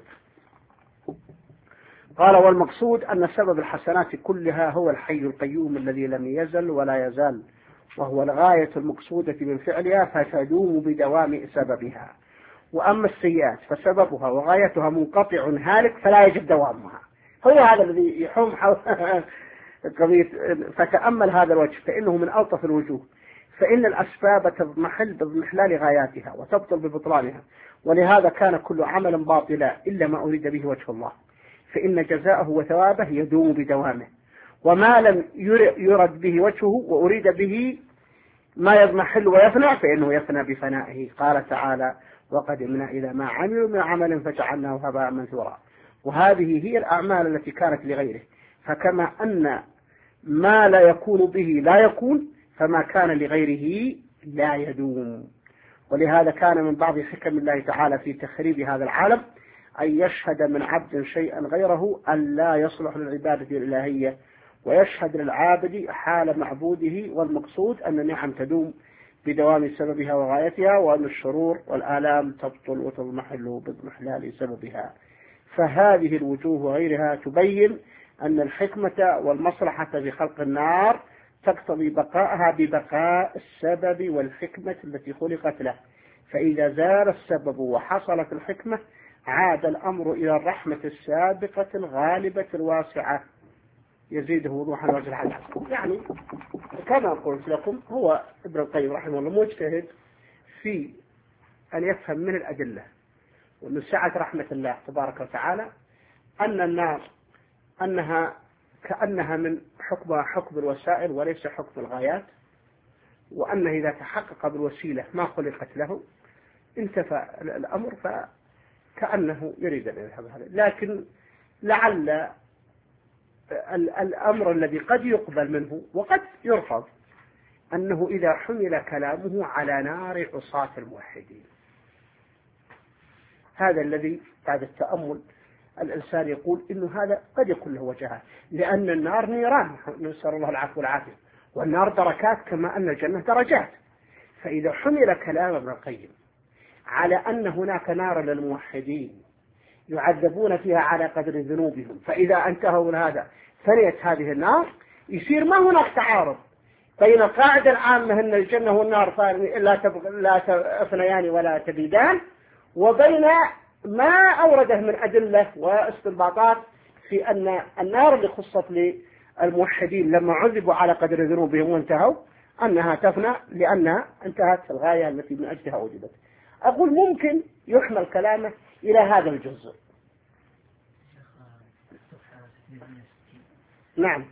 قال: والمقصود أن سبب الحسنات كلها هو الحي القيوم الذي لم يزل ولا يزال، وهو الغاية المقصودة من فعلها، فتدوم بدوام سببها. وأما السيئات فسببها وغايتها منقطع هالك فلا يجب دوامها. هو هذا الذي يحوم حول قضية. فتأمل هذا الوجه فإنه من ألطف الوجوه، فإن الأسباب تضمحل باضمحلال غاياتها وتبطل ببطلانها، ولهذا كان كل عمل باطلا إلا ما أريد به وجه الله، فإن جزاءه وثوابه يدوم بدوامه. وما لم يرد به وجهه وأريد به ما يضمحل ويفنى فإنه يفنى بفنائه. قال تعالى: وقدمنا إلى ما عملوا من عمل فجعلناه هباء منثورا. وهذه هي الأعمال التي كانت لغيره، فكما أن ما لا يكون به لا يكون، فما كان لغيره لا يدوم. ولهذا كان من بعض حكم الله تعالى في تخريب هذا العالم أن يشهد من عبد شيئا غيره أن لا يصلح للعبادة الإلهية، ويشهد للعابد حال معبوده، والمقصود أن النعم تدوم بدوام سببها وغايتها، وأن الشرور والآلام تبطل وتضمحل باضمحلال سببها. فهذه الوجوه وغيرها تبين أن الحكمة والمصلحة في خلق النار تقتضي بقاءها ببقاء السبب والحكمة التي خلقت له، فإذا زال السبب وحصلت الحكمة عاد الأمر إلى الرحمة السابقة الغالبة الواسعة يزيده وضوحا وجه الحدث. يعني كما قلت لكم هو ابن القيم رحمه الله مجتهد في أن يفهم من الأدلة ومن سعة رحمة الله تبارك وتعالى أن النار أنها كأنها من حكم حكم الوسائل وليس حكم الغايات، وأنه إذا تحقق بالوسيلة ما خلقت له انتفى الأمر، فكأنه يريد أن يذهب هذا. لكن لعل الأمر الذي قد يقبل منه وقد يرفض أنه إذا حمل كلامه على نار عصاة الموحدين، هذا الذي بعد التأمل الإنسان يقول إنه هذا قد يكون له وجهات، لأن النار نيران، نسأل الله العفو والعافية، والنار دركات كما أن الجنة درجات. فإذا حمل كلام ابن القيم على أن هناك نار للموحدين يعذبون فيها على قدر ذنوبهم، فإذا انتهوا من هذا فنيت هذه النار، يصير ما هناك تعارض بين القاعدة العامة أن الجنة والنار لا تفنيان ولا تبيدان، وبين ما أورده من أدلة واستنباطات في أن النار اللي خصت للموحدين لما عذبوا على قدر ذنوبهم وانتهوا أنها تفنى لأنها انتهت الغاية التي من أجلها وجدت. أقول ممكن يحمل كلامه إلى هذا الجزء. نعم.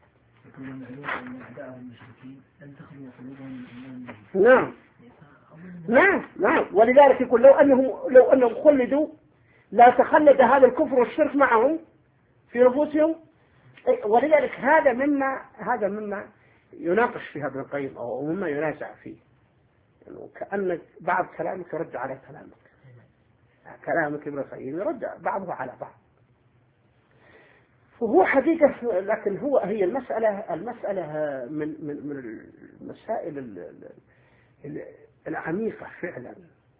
نعم نعم نعم ولذلك يقول لو أنهم لو أنهم خلدوا لا تخلد هذا الكفر والشرك معهم في نفوسهم. ولذلك هذا مما هذا مما يناقش فيها ابن القيم أو مما ينازع فيه، يعني كأن بعض كلامك يرد على كلامك، كلامك ابن القيم يرد بعضه على بعض. وهو حقيقة، لكن هو هي المسألة المسألة من من من المسائل العميقة فعلا.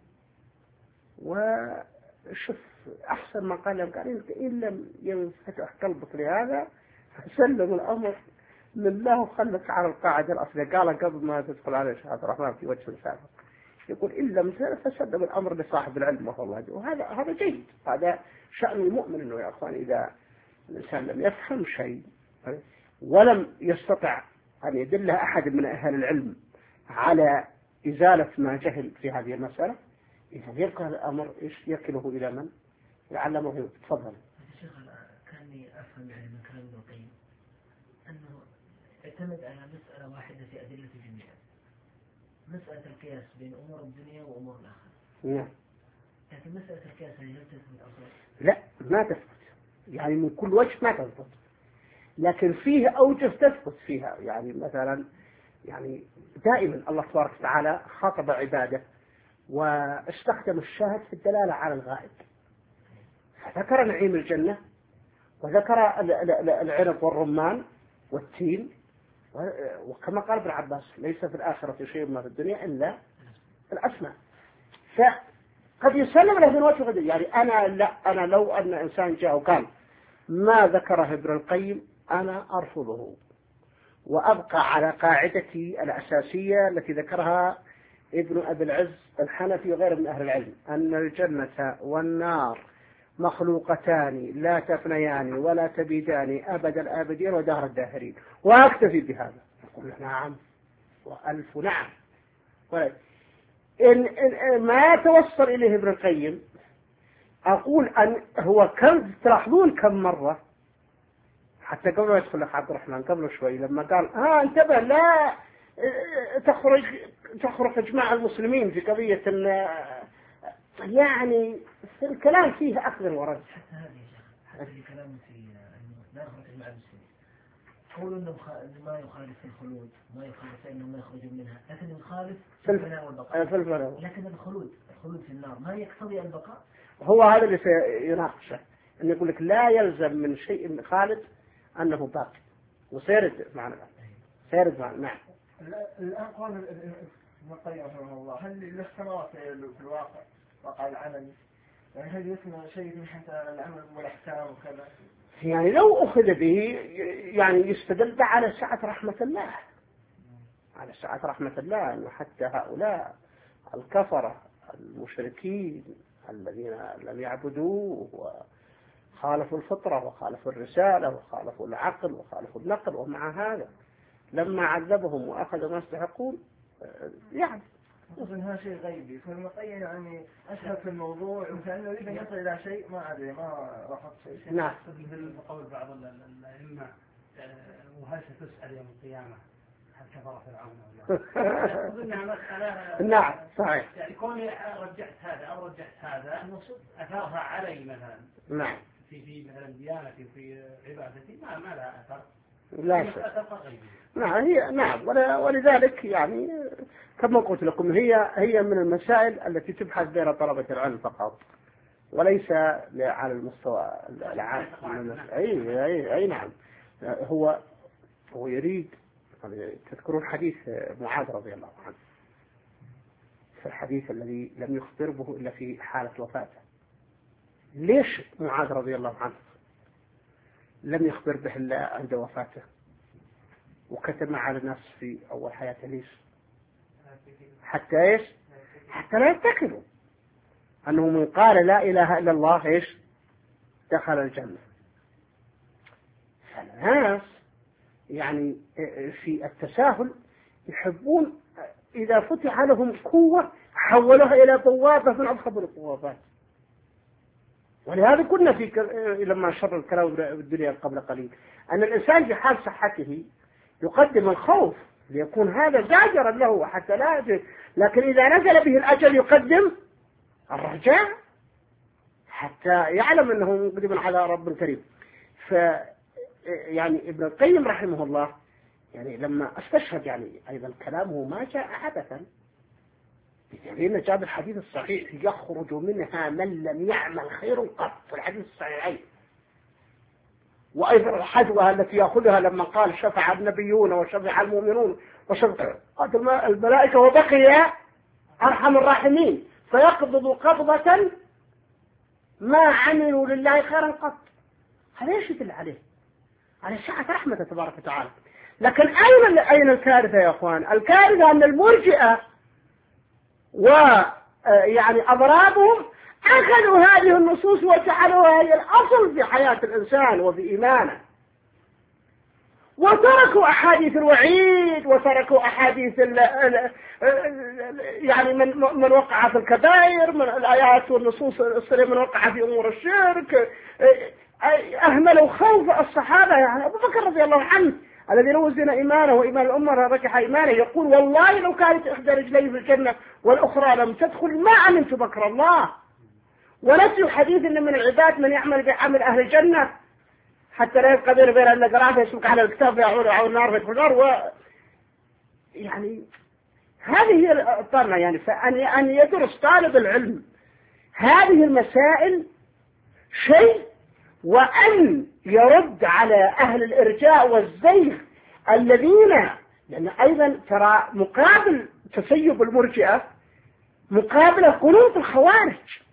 وشوف أحسن ما قال قال إن لم ينفتح قلبك لهذا فسلم الأمر لله وخلك على القاعدة الأصلية. قال قبل ما تدخل على شهادة الرحمن في وجه السابق، يقول إن لم فسلم الأمر لصاحب العلم وهو الله. وهذا هذا جيد، هذا شأن المؤمن إنه يا أخوان إذا الإنسان لم يفهم شيء ولم يستطع أن يدله أحد من أهل العلم على إزالة ما جهل في هذه المسألة، إذا يبقى الأمر إيش يكله إلى من يعلمه. تفضل. الشيخ كاني أفهم يعني من كلام ابن القيم أنه اعتمد على مسألة واحدة في أدلة جميعا، مسألة القياس بين أمور الدنيا وأمور الآخرة. نعم. لكن مسألة القياس هل تثبت أصلا؟ لا ما تثبت، يعني من كل وجه ما تثبت، لكن فيه أوجه تثبت فيها. يعني مثلا يعني دائما الله تبارك وتعالى خاطب عباده واستخدم الشاهد في الدلالة على الغائب، فذكر نعيم الجنة وذكر العنب والرمان والتين، وكما قال ابن عباس ليس في الآخرة شيء ما في الدنيا إلا الأسماء. فقد يسلم له من وجه، يعني أنا لا أنا لو أن إنسان جاء وقال ما ذكره ابن القيم أنا أرفضه وأبقى على قاعدتي الأساسية التي ذكرها ابن أبي العز الحنفي وغيره من أهل العلم، أن الجنة والنار مخلوقتان لا تفنيان ولا تبيدان أبد الآبدين ودهر الداهرين، وأكتفي بهذا. يقول نعم وألف نعم. إن, إن ما توصل إليه ابن القيم أقول أن هو كم تلاحظون كم مرة حتى قبل ما يدخل لك عبد الرحمن قبل شوي لما قال ها انتبه لا تخرج تخرج إجماع المسلمين في قضية أن يعني في الكلام فيه أخذ ورد. حتى هذه يا شيخ حتى الكلام في لا يخرج إجماع المسلمين، قولوا إنه ما يخالف الخلود ما يخالف إنه ما يخرج منها، لكن يخالف في الفناء والبقاء. في الفناء. لكن الخلود الخلود في النار ما يقتضي البقاء. هو هذا اللي سيناقشه، إنه يقول لك لا يلزم من شيء خالد أنه باقي، وسيرد معنا سيرد معنا. نعم. الآن قال ابن القيم رحمه الله هل له ثمرات في الواقع واقع العمل، يعني هل يسمى شيء من حتى العمل والأحكام وكذا؟ يعني لو أخذ به يعني يستدل على سعة رحمة الله، على سعة رحمة الله، أنه حتى هؤلاء الكفرة المشركين الذين لم يعبدوه وخالفوا الفطرة وخالفوا الرسالة وخالفوا العقل وخالفوا النقل، ومع هذا لما عذبهم وأخذ ما يستحقون يعني أظن هذا شيء غيبي. فالمقيم يعني أشهد في الموضوع وكأنه يريد أن يصل إلى شيء ما أدري ما رفض شيء. نعم. مثل قول بعض الأئمة وهل ستسأل يوم القيامة أظنها مسألة نعم صحيح. يعني كوني رجعت هذا أو رجعت هذا النصوص أثرها علي مثلا. نعم. في في مثلا ديانتي وفي عبادتي ما ما لها أثر. لا شك. نعم هي نعم ولذلك يعني كما قلت لكم هي هي من المسائل التي تبحث بين طلبة العلم فقط وليس على المستوى العام. أي أي أي نعم. هو هو يريد تذكرون حديث معاذ رضي الله عنه في الحديث الذي لم يخبر به إلا في حالة وفاته. ليش معاذ رضي الله عنه لم يخبر به إلا عند وفاته وكتم على الناس في أول حياته؟ ليش؟ حتى إيش؟ حتى لا يتكلوا أنه من قال لا إله إلا الله إيش؟ دخل الجنة. فالناس يعني في التساهل يحبون إذا فتح لهم قوة حولوها إلى بوابة من أضخم البوابات. ولهذا كنا في لما شر الكلام بالدنيا قبل قليل أن الإنسان في حال صحته يقدم الخوف ليكون هذا زاجرا له حتى لا يجد. لكن إذا نزل به الأجل يقدم الرجاء حتى يعلم أنه مقدم على رب كريم. ف يعني ابن القيم رحمه الله يعني لما استشهد يعني أيضا كلامه ما جاء عبثا، لأن جاء الحديث الصحيح يخرج منها من لم يعمل خير قط في الحديث الصحيحين. وأيضا الحجوة التي يأخذها لما قال شفع النبيون وشفع المؤمنون وشفع الملائكة وبقي أرحم الراحمين فيقبض قبضة ما عملوا لله خيرا قط. هذا ايش يدل عليه؟ على سعة رحمته تبارك وتعالى. لكن أين أين الكارثة يا أخوان؟ الكارثة أن المرجئة ويعني أضرابهم أخذوا هذه النصوص وجعلوها هي الأصل في حياة الإنسان وفي إيمانه، وتركوا أحاديث الوعيد وتركوا أحاديث ال ال يعني من من وقع في الكبائر من الآيات والنصوص الصريحة من وقع في أمور الشرك. أهملوا خوف الصحابة. يعني أبو بكر رضي الله عنه الذي لو وزن إيمانه وإيمان الأمة رجح إيمانه يقول والله لو كانت إحدى رجلي في الجنة والأخرى لم تدخل ما أمنت مكر الله. ونسوا حديث إن من العباد من يعمل بعمل أهل الجنة حتى لا يبقى بين بين أن قرأه يسبق على الكتاب فيعود على النار في النار. و يعني هذه هي الطامة. يعني فأن أن يدرس طالب العلم هذه المسائل شيء، وأن يرد على أهل الإرجاء والزيغ الذين، لأن أيضا ترى مقابل تسيب المرجئة مقابل قنوط الخوارج.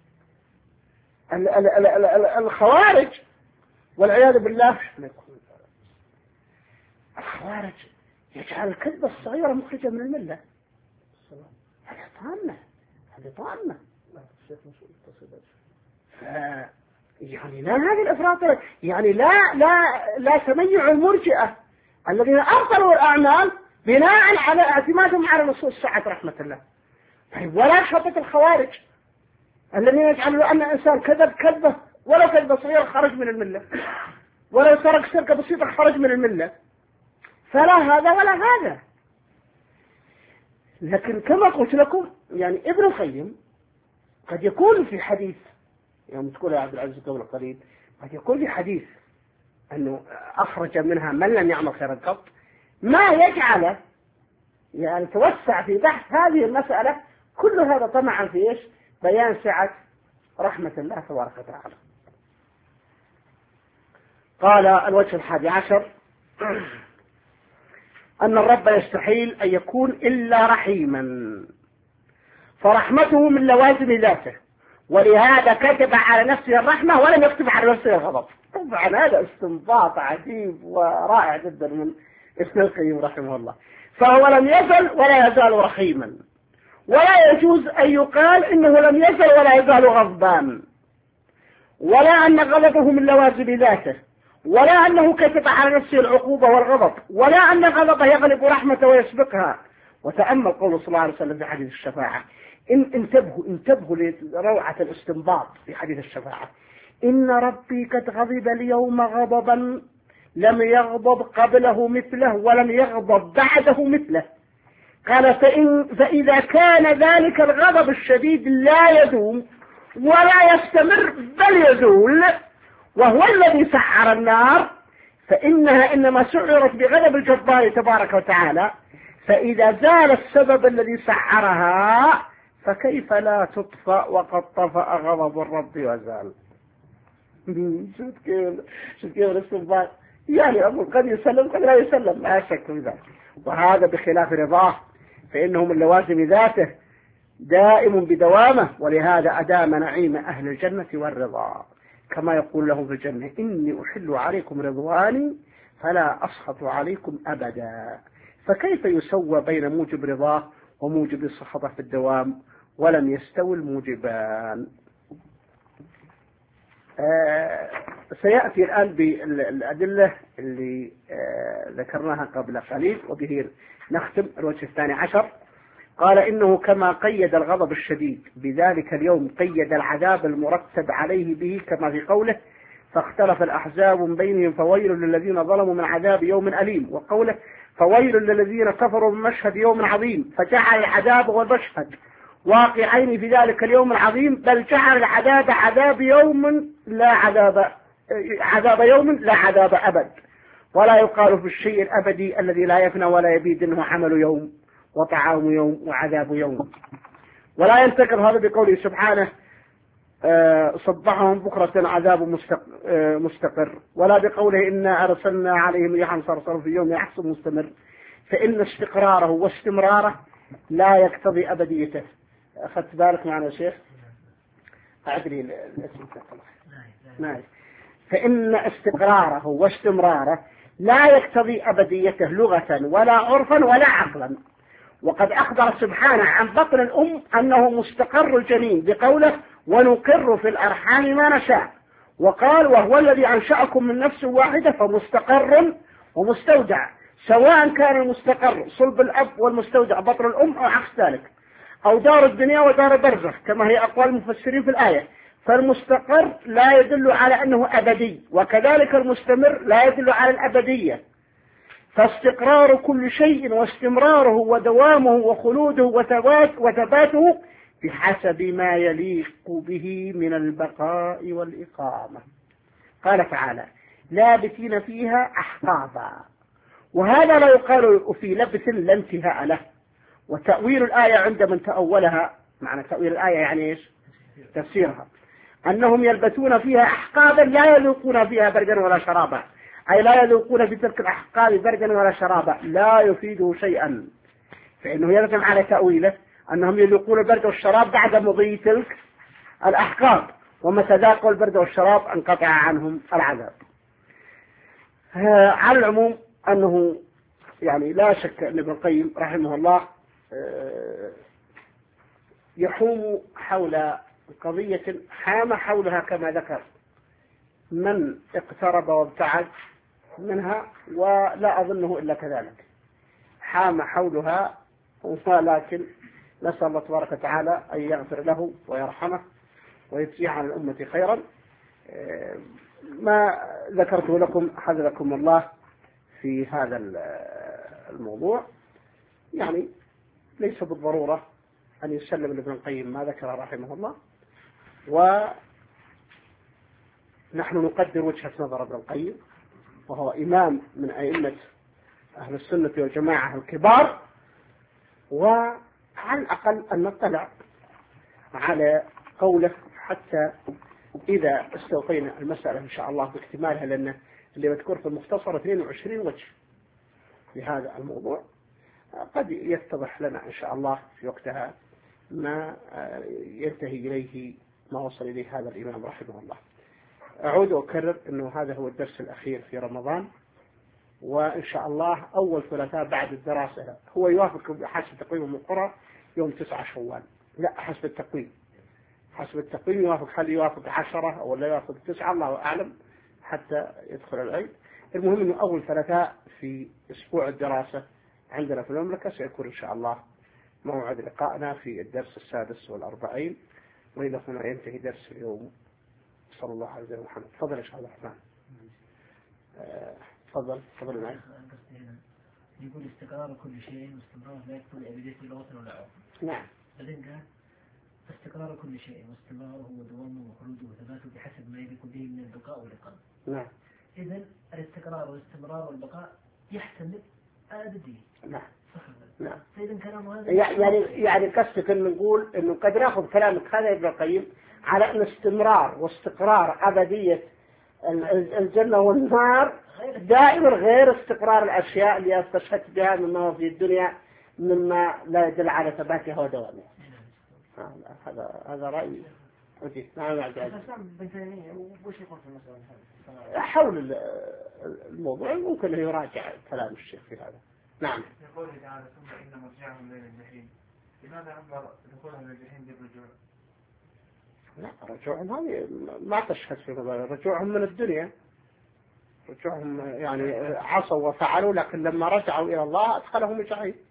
الخوارج والعياذ بالله الخوارج يجعل الكذبة الصغيرة مخرجة من الملة. هذه طامة هذه طامة. يعني لا هذه الإفراط يعني لا لا لا تميع المرجئة الذين أبطلوا الأعمال بناء على اعتمادهم على نصوص سعة رحمة الله. طيب ولا شبة الخوارج الذين يجعلوا أن الإنسان كذب كذبة ولو كذبة صغيرة خرج من الملة، ولو سرق سرقة بسيطة خرج من الملة. فلا هذا ولا هذا. لكن كما قلت لكم يعني ابن القيم قد يكون في حديث يوم تقول يا عبد العزيز قبل قليل قد يكون في حديث أنه أخرج منها من لم يعمل خيرا قط ما يجعل يعني توسع في بحث هذه المسألة. كل هذا طمعا في إيش؟ بيان سعة رحمة الله تبارك وتعالى. قال الوجه الحادي عشر أن الرب يستحيل أن يكون إلا رحيما فرحمته من لوازم ذاته، ولهذا كتب على نفسه الرحمة ولم يكتب على نفسه الغضب. طبعا هذا استنباط عجيب ورائع جدا من ابن القيم رحمه الله. فهو لم يزل ولا يزال رحيما، ولا يجوز أن يقال إنه لم يزل ولا يزال غضبان، ولا أن غضبه من لوازم ذاته، ولا أنه كتب على نفسه العقوبة والغضب، ولا أن غضبه يغلب رحمته ويسبقها. وتأمل قول صلى الله عليه وسلم في حديث الشفاعة. إن انتبهوا انتبهوا لروعة الاستنباط في حديث الشفاعة. إن ربي قد غضب اليوم غضبا لم يغضب قبله مثله ولم يغضب بعده مثله. قال فإن فإذا كان ذلك الغضب الشديد لا يدوم ولا يستمر بل يزول وهو الذي سعر النار، فإنها إنما سعرت بغضب الجبار تبارك وتعالى، فإذا زال السبب الذي سعرها فكيف لا تطفأ وقد طفأ غضب الرب وزال. شوف كيف شوف كيف الاستنباط، يعني أبو قد يسلم قد لا يسلم لا شك في ذلك، وهذا بخلاف رضاه فإنه من لوازم ذاته دائم بدوامه، ولهذا أدام نعيم أهل الجنة والرضا كما يقول لهم في الجنة إني أحل عليكم رضواني فلا أسخط عليكم أبدا. فكيف يسوى بين موجب رضاه وموجب السخط في الدوام ولم يستوي الموجبان؟ آه سيأتي الآن بالأدلة اللي آه ذكرناها قبل قليل وبه نختم الوجه الثاني عشر. قال إنه كما قيد الغضب الشديد بذلك اليوم قيد العذاب المرتب عليه به كما في قوله فاختلف الأحزاب من بينهم فويل للذين ظلموا من عذاب يوم أليم، وقوله فويل للذين كفروا من مشهد يوم عظيم، فجعل العذاب والمشهد واقعين في ذلك اليوم العظيم، بل جعل العذاب عذاب يوم لا عذاب عذاب يوم لا عذاب أبد، ولا يقال في الشيء الأبدي الذي لا يفنى ولا يبيد إنه عمل يوم وطعام يوم وعذاب يوم. ولا ينتقل هذا بقوله سبحانه صبحهم بكرة عذاب مستقر، ولا بقوله إنا أرسلنا عليهم ريحا صرصرا في يوم يحصل مستمر، فإن استقراره واستمراره لا يقتضي أبديته. أخذت بالك معنا يا شيخ؟ أعدلي الاسم. نعم. فإن استقراره واستمراره لا يقتضي أبديته لغة ولا عرفا ولا عقلا. وقد أخبر سبحانه عن بطن الأم أنه مستقر الجنين بقوله ونقر في الأرحام ما نشاء، وقال وهو الذي أنشأكم من نفس واحدة فمستقر ومستودع، سواء كان المستقر صلب الأب والمستودع بطن الأم أو عكس ذلك، أو دار الدنيا ودار برزخ كما هي أقوال المفسرين في الآية. فالمستقر لا يدل على أنه أبدي، وكذلك المستمر لا يدل على الأبدية. فاستقرار كل شيء واستمراره ودوامه وخلوده وثبات وثباته بحسب ما يليق به من البقاء والإقامة. قال تعالى لابثين فيها أحقابا، وهذا لا يقال في لبث لا انتهاء له. وتأويل الآية عند من تأولها، معنى تأويل الآية يعني إيش؟ تفسيرها أنهم يلبثون فيها أحقابا لا يذوقون فيها بردا ولا شرابا، أي لا يذوقون في تلك الأحقاب بردا ولا شرابا، لا يفيده شيئا، فإنه يلزم على تأويله أنهم يذوقون البرد والشراب بعد مضي تلك الأحقاب، ومتى ذاقوا البرد والشراب انقطع عنهم العذاب. على العموم أنه يعني لا شك أن ابن القيم رحمه الله يحوم حول قضية حام حولها كما ذكر من اقترب وابتعد منها، ولا أظنه إلا كذلك حام حولها، ولكن نسأل الله تبارك وتعالى أن يغفر له ويرحمه ويتيح عن الأمة خيرا. ما ذكرته لكم حفظكم الله في هذا الموضوع يعني ليس بالضرورة أن يسلم لابن القيم ما ذكر رحمه الله، ونحن نقدر وجهة نظر ابن القيم وهو إمام من أئمة أهل السنة والجماعة الكبار، وعلى الأقل أن نطلع على قوله حتى إذا استوفينا المسألة إن شاء الله باكتمالها، لأن اللي مذكور في المختصر اثنين وعشرين وجه لهذا الموضوع، قد يتضح لنا إن شاء الله في وقتها ما ينتهي إليه ما وصل إليه هذا الإمام رحمه الله. أعود وأكرر أنه هذا هو الدرس الأخير في رمضان، وإن شاء الله أول ثلاثاء بعد الدراسة هو يوافق حسب تقويم القرى يوم تسعة شوال، لا حسب التقويم حسب التقويم يوافق، هل يوافق عشرة أو لا يوافق تسعة الله أعلم حتى يدخل العيد. المهم أنه أول ثلاثاء في أسبوع الدراسة عندنا في المملكة سيكون إن شاء الله موعد لقائنا في الدرس السادس والأربعين، وإلى هنا ينتهي درس اليوم. صلى الله عليه وسلم محمد. تفضل إن شاء الله الرحمن. تفضل تفضل معي. يقول استقرار كل شيء واستمرار لا يكون أبدية لغة ولا عرف. نعم. بعدين قال استقرار كل شيء واستمراره ودوامه وخلوده وثباته بحسب ما يليق به من البقاء والإقامة. نعم. إذن الاستقرار والاستمرار والبقاء يحتمل أبدي. نعم. نعم. فإذا كلامه هذا يعني يعني قصدك إنه نقول إنه قد نأخذ كلامك هذا ابن القيم على أن استمرار واستقرار أبدية الجنة والنار دائما غير استقرار الأشياء اللي استشهدت بها مما هو في الدنيا مما لا يدل على ثباتها ودوامها. هذا هذا رأيي. نعم عبد العزيز. وش يقول في المسألة هذه؟ حول الموضوع ممكن يراجع كلام الشيخ في هذا. نعم. يقول تعالى ثم إن مرجعهم إلى الجحيم. لماذا عبر دخولهم إلى الجحيم بالرجوع؟ لا رجوعهم هذه ما تشهد في مبالغ، رجوعهم من الدنيا، رجوعهم يعني عصوا وفعلوا، لكن لما رجعوا إلى الله أدخلهم الجحيم.